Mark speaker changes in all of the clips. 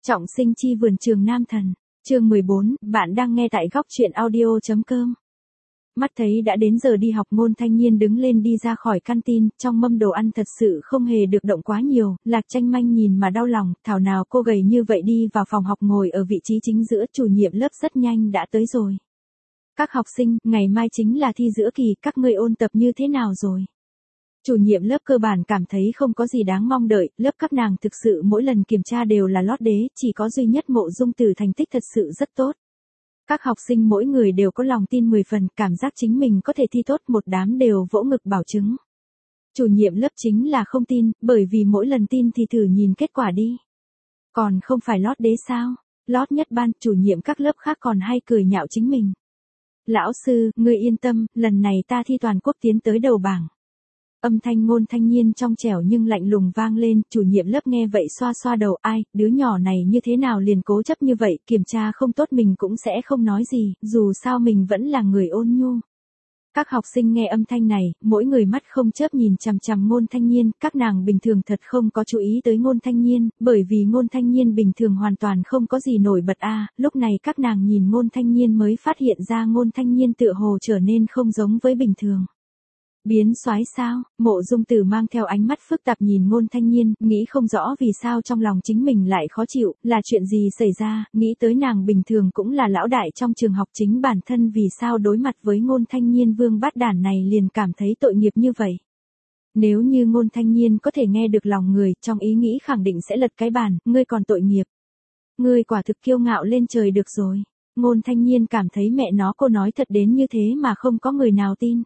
Speaker 1: Trọng sinh chi vườn trường nam thần, chương 14, bạn đang nghe tại góc truyện audio.com. Mắt thấy đã đến giờ đi học, Ngôn Thanh Nhiên đứng lên đi ra khỏi canteen, trong mâm đồ ăn thật sự không hề được động quá nhiều, Lạc Tranh Manh nhìn mà đau lòng, thảo nào cô gầy như vậy đi vào phòng học ngồi ở vị trí chính giữa, chủ nhiệm lớp rất nhanh đã tới rồi. Các học sinh, ngày mai chính là thi giữa kỳ, các ngươi ôn tập như thế nào rồi? Chủ nhiệm lớp cơ bản cảm thấy không có gì đáng mong đợi, lớp các nàng thực sự mỗi lần kiểm tra đều là lót đế, chỉ có duy nhất Mộ Dung Tử thành tích thật sự rất tốt. Các học sinh mỗi người đều có lòng tin 10 phần, cảm giác chính mình có thể thi tốt, một đám đều vỗ ngực bảo chứng. Chủ nhiệm lớp chính là không tin, bởi vì mỗi lần tin thì thử nhìn kết quả đi. Còn không phải lót đế sao? Lót nhất ban, chủ nhiệm các lớp khác còn hay cười nhạo chính mình. Lão sư, ngươi yên tâm, lần này ta thi toàn quốc tiến tới đầu bảng. Âm thanh Ngôn Thanh Nhiên trong trẻo nhưng lạnh lùng vang lên, chủ nhiệm lớp nghe vậy xoa xoa đầu, ai, đứa nhỏ này như thế nào liền cố chấp như vậy, kiểm tra không tốt mình cũng sẽ không nói gì, dù sao mình vẫn là người ôn nhu. Các học sinh nghe âm thanh này, mỗi người mắt không chớp nhìn chằm chằm Ngôn Thanh Nhiên, các nàng bình thường thật không có chú ý tới Ngôn Thanh Nhiên, bởi vì Ngôn Thanh Nhiên bình thường hoàn toàn không có gì nổi bật lúc này các nàng nhìn Ngôn Thanh Nhiên mới phát hiện ra Ngôn Thanh Nhiên tựa hồ trở nên không giống với bình thường. Biến soái sao? Mộ Dung Tử mang theo ánh mắt phức tạp nhìn Ngôn Thanh Nhiên, nghĩ không rõ vì sao trong lòng chính mình lại khó chịu, là chuyện gì xảy ra, nghĩ tới nàng bình thường cũng là lão đại trong trường học, chính bản thân vì sao đối mặt với Ngôn Thanh Nhiên vương bát đản này liền cảm thấy tội nghiệp như vậy. Nếu như Ngôn Thanh Nhiên có thể nghe được lòng người, trong ý nghĩ khẳng định sẽ lật cái bàn, ngươi còn tội nghiệp. Ngươi quả thực kiêu ngạo lên trời được rồi. Ngôn Thanh Nhiên cảm thấy mẹ nó cô nói thật đến như thế mà không có người nào tin.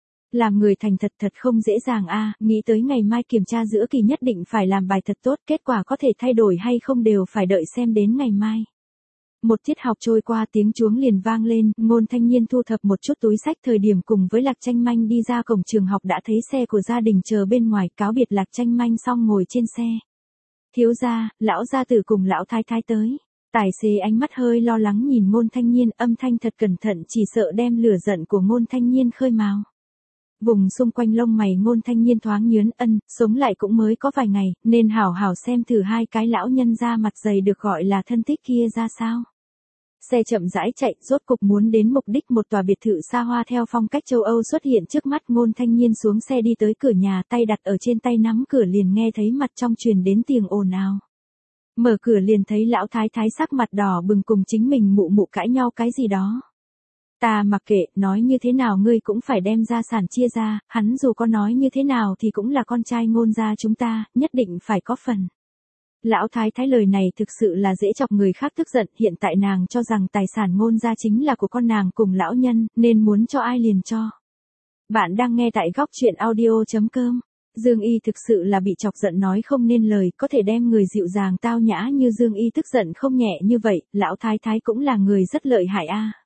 Speaker 1: Làm người thành thật thật không dễ dàng nghĩ tới ngày mai kiểm tra giữa kỳ nhất định phải làm bài thật tốt, kết quả có thể thay đổi hay không đều phải đợi xem đến ngày mai. Một tiết học trôi qua, tiếng chuông liền vang lên, Ngôn Thanh Nhiên thu thập một chút túi sách, thời điểm cùng với Lạc Tranh Manh đi ra cổng trường học đã thấy xe của gia đình chờ bên ngoài, cáo biệt Lạc Tranh Manh xong ngồi trên xe. Thiếu gia, lão gia tử cùng lão thái thái tới. Tài xế ánh mắt hơi lo lắng nhìn Ngôn Thanh Nhiên, âm thanh thật cẩn thận chỉ sợ đem lửa giận của Ngôn Thanh Nhiên khơi mào. Vùng xung quanh lông mày Ngôn Thanh Nhiên thoáng nhướn, sống lại cũng mới có vài ngày, nên hảo hảo xem thử hai cái lão nhân da mặt dày được gọi là thân thích kia ra sao. Xe chậm rãi chạy, rốt cục muốn đến mục đích, một tòa biệt thự xa hoa theo phong cách châu Âu xuất hiện trước mắt. Ngôn Thanh Nhiên xuống xe đi tới cửa nhà, tay đặt ở trên tay nắm cửa, liền nghe thấy mặt trong truyền đến tiếng ồn ào. Mở cửa liền thấy lão thái thái sắc mặt đỏ bừng cùng chính mình mụ mụ cãi nhau cái gì đó. Ta mặc kệ, nói như thế nào ngươi cũng phải đem gia sản chia ra, hắn dù có nói như thế nào thì cũng là con trai Ngôn gia chúng ta, nhất định phải có phần. Lão thái thái lời này thực sự là dễ chọc người khác tức giận, hiện tại nàng cho rằng tài sản Ngôn gia chính là của con nàng cùng lão nhân, nên muốn cho ai liền cho. Bạn đang nghe tại góc truyện audio.com. Dương Y thực sự là bị chọc giận nói không nên lời, có thể đem người dịu dàng tao nhã như Dương Y tức giận không nhẹ như vậy, lão thái thái cũng là người rất lợi hại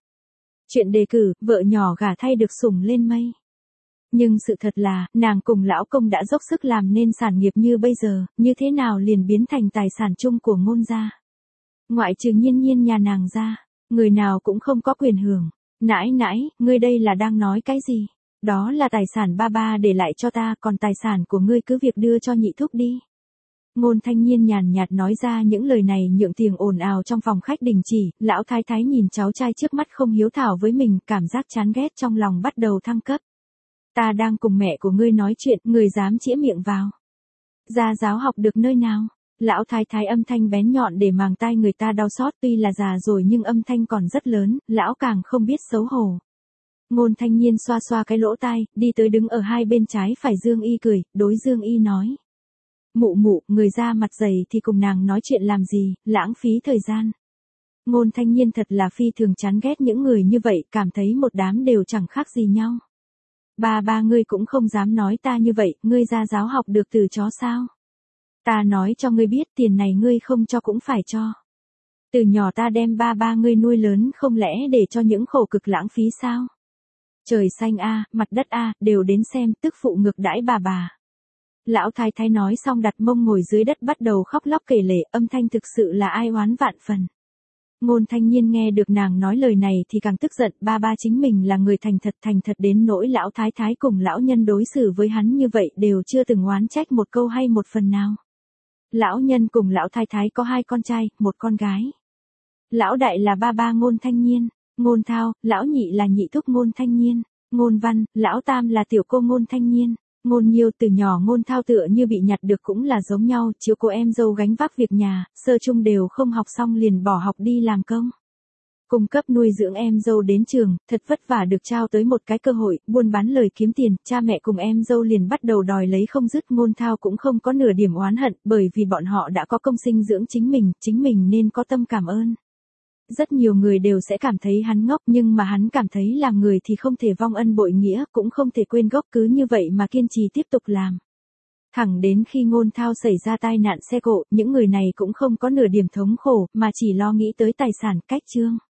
Speaker 1: Chuyện đề cử, vợ nhỏ gả thay được sủng lên mây. Nhưng sự thật là, nàng cùng lão công đã dốc sức làm nên sản nghiệp như bây giờ, như thế nào liền biến thành tài sản chung của Ngôn gia. Ngoại trừ Nhiên Nhiên nhà nàng ra, người nào cũng không có quyền hưởng. Nãi nãi, ngươi đây là đang nói cái gì? Đó là tài sản ba ba để lại cho ta, còn tài sản của ngươi cứ việc đưa cho nhị thúc đi. Ngôn Thanh Nhiên nhàn nhạt nói ra những lời này nhượng tiếng ồn ào trong phòng khách đình chỉ, lão thái thái nhìn cháu trai trước mắt không hiếu thảo với mình, cảm giác chán ghét trong lòng bắt đầu thăng cấp. Ta đang cùng mẹ của ngươi nói chuyện, ngươi dám chĩa miệng vào. Gia giáo học được nơi nào? Lão thái thái âm thanh bén nhọn để màng tai người ta đau xót, tuy là già rồi nhưng âm thanh còn rất lớn, lão càng không biết xấu hổ. Ngôn Thanh Nhiên xoa xoa cái lỗ tai, đi tới đứng ở hai bên trái phải Dương Y cười, đối Dương Y nói. Mụ mụ, người da mặt dày thì cùng nàng nói chuyện làm gì, lãng phí thời gian. Ngôn Thanh Nhiên thật là phi thường chán ghét những người như vậy, cảm thấy một đám đều chẳng khác gì nhau. Ba ngươi cũng không dám nói ta như vậy, ngươi gia giáo học được từ chó sao? Ta nói cho ngươi biết, tiền này ngươi không cho cũng phải cho. Từ nhỏ ta đem ba ngươi nuôi lớn, không lẽ để cho những khổ cực lãng phí sao? Trời xanh mặt đất đều đến xem, tức phụ ngược đãi bà. Lão thái thái nói xong đặt mông ngồi dưới đất bắt đầu khóc lóc kể lể, âm thanh thực sự là ai oán vạn phần. Ngôn Thanh Nhiên nghe được nàng nói lời này thì càng tức giận, ba chính mình là người thành thật đến nỗi lão thái thái cùng lão nhân đối xử với hắn như vậy đều chưa từng oán trách một câu hay một phần nào. Lão nhân cùng lão thái thái có 2 con trai, 1 con gái. Lão đại là ba Ngôn Thanh Nhiên, Ngôn Thao, lão nhị là nhị thúc Ngôn Thanh Nhiên, Ngôn Văn, lão tam là tiểu cô Ngôn Thanh Nhiên. Ngôn Nhiêu từ nhỏ Ngôn Thao tựa như bị nhặt được cũng là giống nhau, chiếu cô em dâu gánh vác việc nhà, sơ chung đều không học xong liền bỏ học đi làm công. Cung cấp nuôi dưỡng em dâu đến trường, thật vất vả được trao tới một cái cơ hội, buôn bán lời kiếm tiền, cha mẹ cùng em dâu liền bắt đầu đòi lấy không dứt. Ngôn Thao cũng không có nửa điểm oán hận, bởi vì bọn họ đã có công sinh dưỡng chính mình nên có tâm cảm ơn. Rất nhiều người đều sẽ cảm thấy hắn ngốc, nhưng mà hắn cảm thấy làm người thì không thể vong ân bội nghĩa, cũng không thể quên gốc, cứ như vậy mà kiên trì tiếp tục làm. Thẳng đến khi Ngôn Thao xảy ra tai nạn xe cộ, những người này cũng không có nửa điểm thống khổ, mà chỉ lo nghĩ tới tài sản, cách trương.